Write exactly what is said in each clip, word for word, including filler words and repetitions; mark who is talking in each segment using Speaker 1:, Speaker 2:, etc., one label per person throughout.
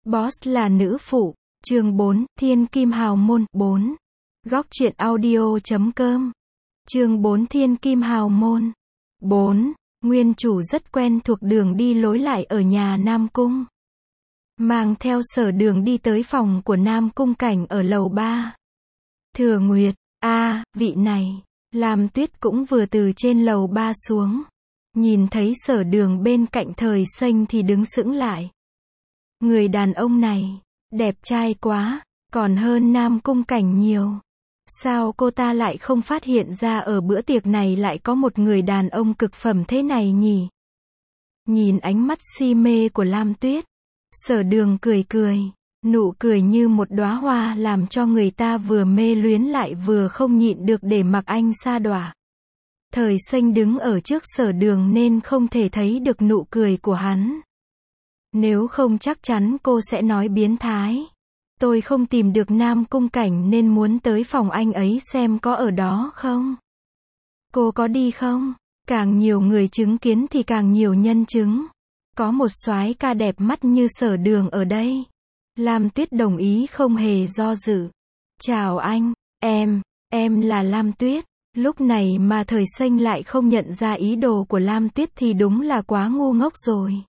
Speaker 1: Boss là nữ phụ. Chương bốn, Thiên Kim Hào Môn. bốn. Góc truyện audio chấm com. Chương bốn, Thiên Kim Hào Môn. bốn. Nguyên chủ rất quen thuộc đường đi lối lại ở nhà Nam Cung. Mang theo Sở Đường đi tới phòng của Nam Cung Cảnh ở lầu ba. Thừa Nguyệt, a, vị này. Lam Tuyết cũng vừa từ trên lầu ba xuống. Nhìn thấy Sở Đường bên cạnh Thời Xanh thì đứng sững lại. Người đàn ông này, đẹp trai quá, còn hơn Nam Cung Cảnh nhiều. Sao cô ta lại không phát hiện ra ở bữa tiệc này lại có một người đàn ông cực phẩm thế này nhỉ? Nhìn ánh mắt si mê của Lam Tuyết, Sở Đường cười cười, nụ cười như một đóa hoa làm cho người ta vừa mê luyến lại vừa không nhịn được để mặc anh sa đọa. Thời Xanh đứng ở trước Sở Đường nên không thể thấy được nụ cười của hắn. Nếu không chắc chắn cô sẽ nói biến thái. Tôi không tìm được Nam Cung Cảnh nên muốn tới phòng anh ấy xem có ở đó không. Cô có đi không? Càng nhiều người chứng kiến thì càng nhiều nhân chứng. Có một soái ca đẹp mắt như Sở Đường ở đây. Lam Tuyết đồng ý không hề do dự. Chào anh, em, em là Lam Tuyết. Lúc này mà Thời Xanh lại không nhận ra ý đồ của Lam Tuyết thì đúng là quá ngu ngốc rồi.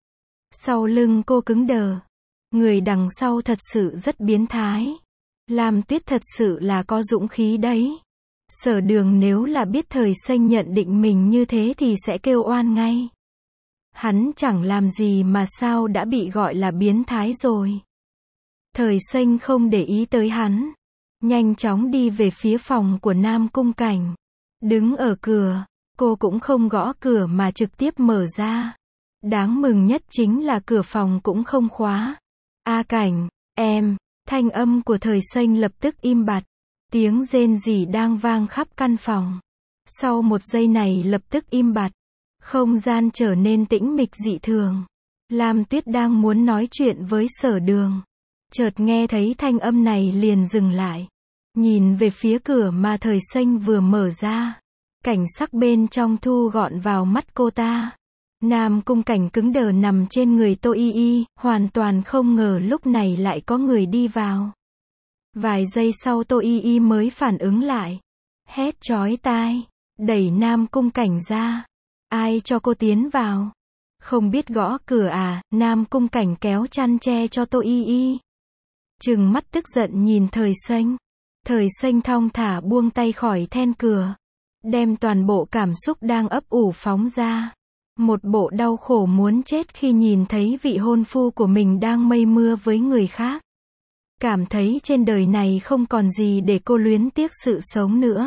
Speaker 1: Sau lưng cô cứng đờ. Người đằng sau thật sự rất biến thái. Lam Tuyết thật sự là có dũng khí đấy. Sở Đường nếu là biết Thời Xanh nhận định mình như thế thì sẽ kêu oan ngay. Hắn chẳng làm gì mà sao đã bị gọi là biến thái rồi. Thời Xanh không để ý tới hắn. Nhanh chóng đi về phía phòng của Nam Cung Cảnh. Đứng ở cửa, cô cũng không gõ cửa mà trực tiếp mở ra. Đáng mừng nhất chính là cửa phòng cũng không khóa. A Cảnh, em, thanh âm của Thời Xanh lập tức im bặt. Tiếng rên rỉ đang vang khắp căn phòng. Sau một giây này lập tức im bặt. Không gian trở nên tĩnh mịch dị thường. Lam Tuyết đang muốn nói chuyện với Sở Đường. Chợt nghe thấy thanh âm này liền dừng lại. Nhìn về phía cửa mà Thời Xanh vừa mở ra. Cảnh sắc bên trong thu gọn vào mắt cô ta. Nam Cung Cảnh cứng đờ nằm trên người Tô Y Y, hoàn toàn không ngờ lúc này lại có người đi vào. Vài giây sau Tô Y Y mới phản ứng lại. Hét chói tai, đẩy Nam Cung Cảnh ra. Ai cho cô tiến vào? Không biết gõ cửa à? Nam Cung Cảnh kéo chăn che cho Tô Y Y. Trừng mắt tức giận nhìn Thời Xanh. Thời Xanh thong thả buông tay khỏi then cửa. Đem toàn bộ cảm xúc đang ấp ủ phóng ra. Một bộ đau khổ muốn chết khi nhìn thấy vị hôn phu của mình đang mây mưa với người khác. Cảm thấy trên đời này không còn gì để cô luyến tiếc sự sống nữa.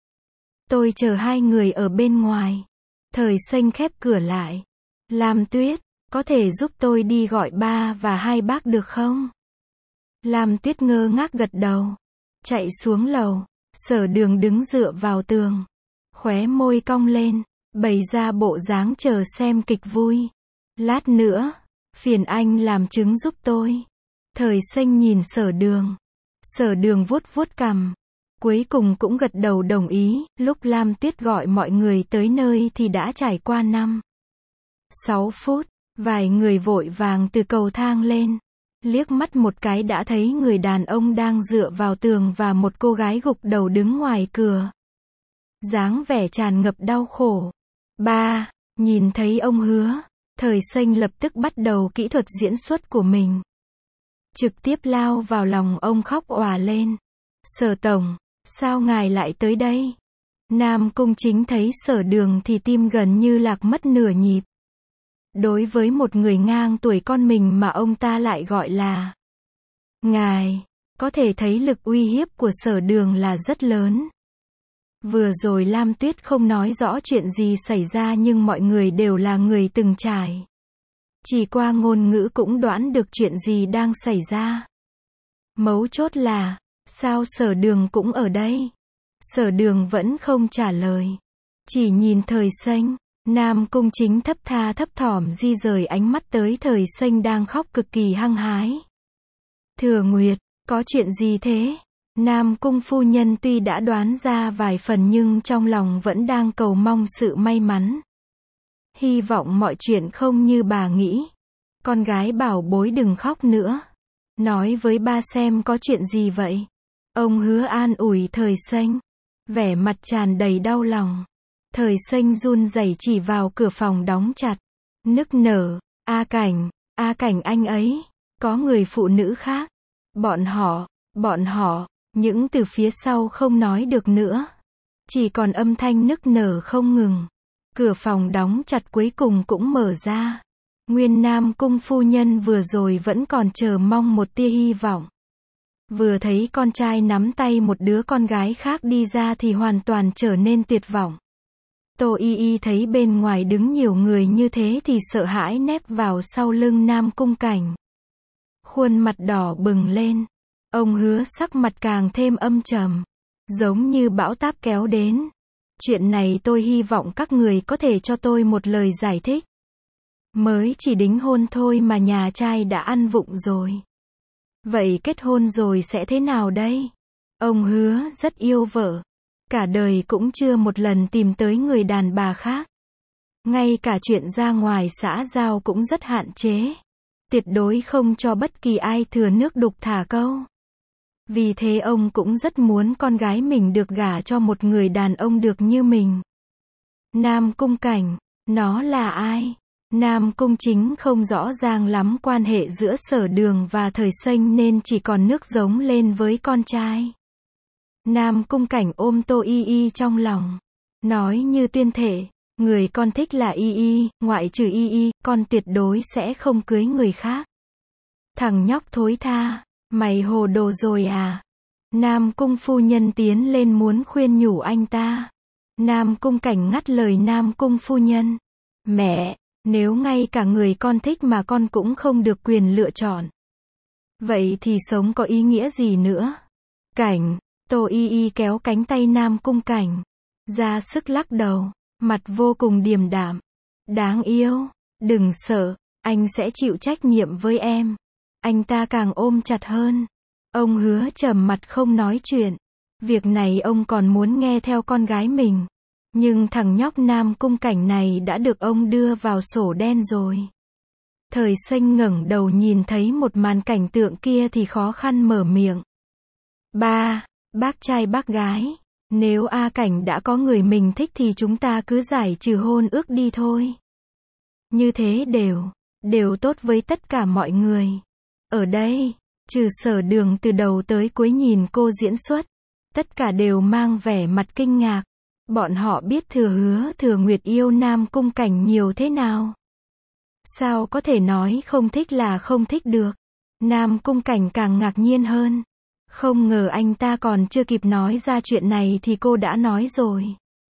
Speaker 1: Tôi chờ hai người ở bên ngoài. Thời Xanh khép cửa lại. Lam Tuyết, có thể giúp tôi đi gọi ba và hai bác được không? Lam Tuyết ngơ ngác gật đầu. Chạy xuống lầu. Sở Đường đứng dựa vào tường. Khóe môi cong lên. Bày ra bộ dáng chờ xem kịch vui. Lát nữa, phiền anh làm chứng giúp tôi. Thời Xanh nhìn Sở Đường. Sở Đường vuốt vuốt cằm. Cuối cùng cũng gật đầu đồng ý. Lúc Lam Tuyết gọi mọi người tới nơi thì đã trải qua năm sáu phút. Vài người vội vàng từ cầu thang lên. Liếc mắt một cái đã thấy người đàn ông đang dựa vào tường và một cô gái gục đầu đứng ngoài cửa. Dáng vẻ tràn ngập đau khổ. Ba, nhìn thấy ông Hứa, Thời Xanh lập tức bắt đầu kỹ thuật diễn xuất của mình. Trực tiếp lao vào lòng ông khóc òa lên. Sở Tổng, sao ngài lại tới đây? Nam Cung Chính thấy Sở Đường thì tim gần như lạc mất nửa nhịp. Đối với một người ngang tuổi con mình mà ông ta lại gọi là ngài, có thể thấy lực uy hiếp của Sở Đường là rất lớn. Vừa rồi Lam Tuyết không nói rõ chuyện gì xảy ra nhưng mọi người đều là người từng trải. Chỉ qua ngôn ngữ cũng đoán được chuyện gì đang xảy ra. Mấu chốt là, sao Sở Đường cũng ở đây? Sở Đường vẫn không trả lời. Chỉ nhìn Thời Xanh. Nam Cung Chính thấp tha thấp thỏm di rời ánh mắt tới Thời Xanh đang khóc cực kỳ hăng hái. Thừa Nguyệt, có chuyện gì thế? Nam Cung phu nhân tuy đã đoán ra vài phần nhưng trong lòng vẫn đang cầu mong sự may mắn. Hy vọng mọi chuyện không như bà nghĩ. Con gái bảo bối đừng khóc nữa. Nói với ba xem có chuyện gì vậy. Ông Hứa an ủi Thời Xanh. Vẻ mặt tràn đầy đau lòng. Thời Xanh run rẩy chỉ vào cửa phòng đóng chặt. Nức nở. A Cảnh, A Cảnh anh ấy. Có người phụ nữ khác. Bọn họ, bọn họ. Những từ phía sau không nói được nữa. Chỉ còn âm thanh nức nở không ngừng. Cửa phòng đóng chặt cuối cùng cũng mở ra. Nguyên Nam Cung phu nhân vừa rồi vẫn còn chờ mong một tia hy vọng. Vừa thấy con trai nắm tay một đứa con gái khác đi ra thì hoàn toàn trở nên tuyệt vọng. Tô Y Y thấy bên ngoài đứng nhiều người như thế thì sợ hãi nép vào sau lưng Nam Cung Cảnh. Khuôn mặt đỏ bừng lên. Ông Hứa sắc mặt càng thêm âm trầm. Giống như bão táp kéo đến. Chuyện này tôi hy vọng các người có thể cho tôi một lời giải thích. Mới chỉ đính hôn thôi mà nhà trai đã ăn vụng rồi. Vậy kết hôn rồi sẽ thế nào đây? Ông Hứa rất yêu vợ. Cả đời cũng chưa một lần tìm tới người đàn bà khác. Ngay cả chuyện ra ngoài xã giao cũng rất hạn chế. Tuyệt đối không cho bất kỳ ai thừa nước đục thả câu. Vì thế ông cũng rất muốn con gái mình được gả cho một người đàn ông được như mình. Nam Cung Cảnh, nó là ai? Nam Cung Chính không rõ ràng lắm quan hệ giữa Sở Đường và Thời Xanh nên chỉ còn nước giống lên với con trai. Nam Cung Cảnh ôm Tô Y Y trong lòng. Nói như tuyên thể, người con thích là Y Y, ngoại trừ Y Y, con tuyệt đối sẽ không cưới người khác. Thằng nhóc thối tha, mày hồ đồ rồi à? Nam Cung phu nhân tiến lên muốn khuyên nhủ anh ta. Nam Cung Cảnh ngắt lời Nam Cung phu nhân. Mẹ, nếu ngay cả người con thích mà con cũng không được quyền lựa chọn. Vậy thì sống có ý nghĩa gì nữa? Cảnh, Tô Y Y kéo cánh tay Nam Cung Cảnh. Ra sức lắc đầu, mặt vô cùng điềm đạm. Đáng yêu, đừng sợ, anh sẽ chịu trách nhiệm với em. Anh ta càng ôm chặt hơn. Ông Hứa trầm mặt không nói chuyện. Việc này ông còn muốn nghe theo con gái mình. Nhưng thằng nhóc Nam Cung Cảnh này đã được ông đưa vào sổ đen rồi. Thời Xanh ngẩng đầu nhìn thấy một màn cảnh tượng kia thì khó khăn mở miệng. Ba, bác trai bác gái. Nếu A Cảnh đã có người mình thích thì chúng ta cứ giải trừ hôn ước đi thôi. Như thế đều, đều tốt với tất cả mọi người. Ở đây, trừ Sở Đường từ đầu tới cuối nhìn cô diễn xuất. Tất cả đều mang vẻ mặt kinh ngạc. Bọn họ biết Thừa Hứa Thừa Nguyệt yêu Nam Cung Cảnh nhiều thế nào. Sao có thể nói không thích là không thích được. Nam Cung Cảnh càng ngạc nhiên hơn. Không ngờ anh ta còn chưa kịp nói ra chuyện này thì cô đã nói rồi.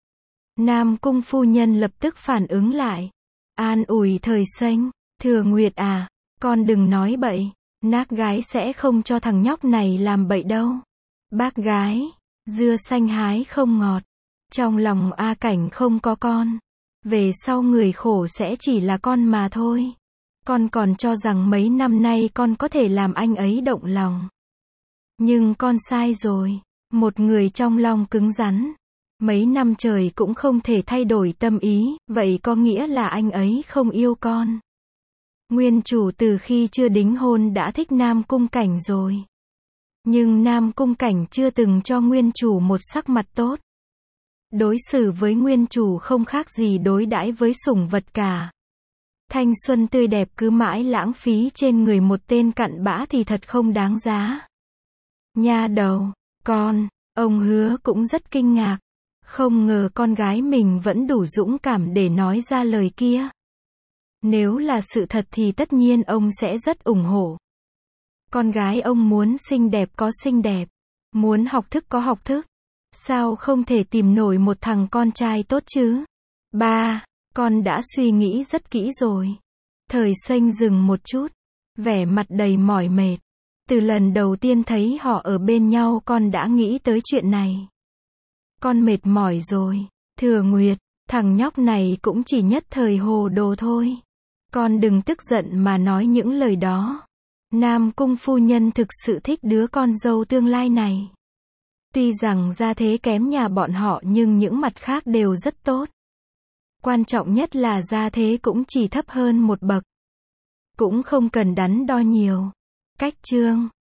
Speaker 1: Nam Cung phu nhân lập tức phản ứng lại. An ủi Thời Xanh. Thừa Nguyệt à, con đừng nói bậy. Nác gái sẽ không cho thằng nhóc này làm bậy đâu. Bác gái, dưa xanh hái không ngọt. Trong lòng A Cảnh không có con. Về sau người khổ sẽ chỉ là con mà thôi. Con còn cho rằng mấy năm nay con có thể làm anh ấy động lòng. Nhưng con sai rồi. Một người trong lòng cứng rắn. Mấy năm trời cũng không thể thay đổi tâm ý, vậy có nghĩa là anh ấy không yêu con. Nguyên chủ từ khi chưa đính hôn đã thích Nam Cung Cảnh rồi. Nhưng Nam Cung Cảnh chưa từng cho nguyên chủ một sắc mặt tốt. Đối xử với nguyên chủ không khác gì đối đãi với sủng vật cả. Thanh xuân tươi đẹp cứ mãi lãng phí trên người một tên cặn bã thì thật không đáng giá. Nha đầu, con, ông Hứa cũng rất kinh ngạc. Không ngờ con gái mình vẫn đủ dũng cảm để nói ra lời kia. Nếu là sự thật thì tất nhiên ông sẽ rất ủng hộ. Con gái ông muốn xinh đẹp có xinh đẹp. Muốn học thức có học thức. Sao không thể tìm nổi một thằng con trai tốt chứ? Ba, con đã suy nghĩ rất kỹ rồi. Thời Xanh dừng một chút. Vẻ mặt đầy mỏi mệt. Từ lần đầu tiên thấy họ ở bên nhau con đã nghĩ tới chuyện này. Con mệt mỏi rồi. Thừa Nguyệt, thằng nhóc này cũng chỉ nhất thời hồ đồ thôi. Con đừng tức giận mà nói những lời đó. Nam Cung phu nhân thực sự thích đứa con dâu tương lai này. Tuy rằng gia thế kém nhà bọn họ nhưng những mặt khác đều rất tốt. Quan trọng nhất là gia thế cũng chỉ thấp hơn một bậc. Cũng không cần đắn đo nhiều. Cách chương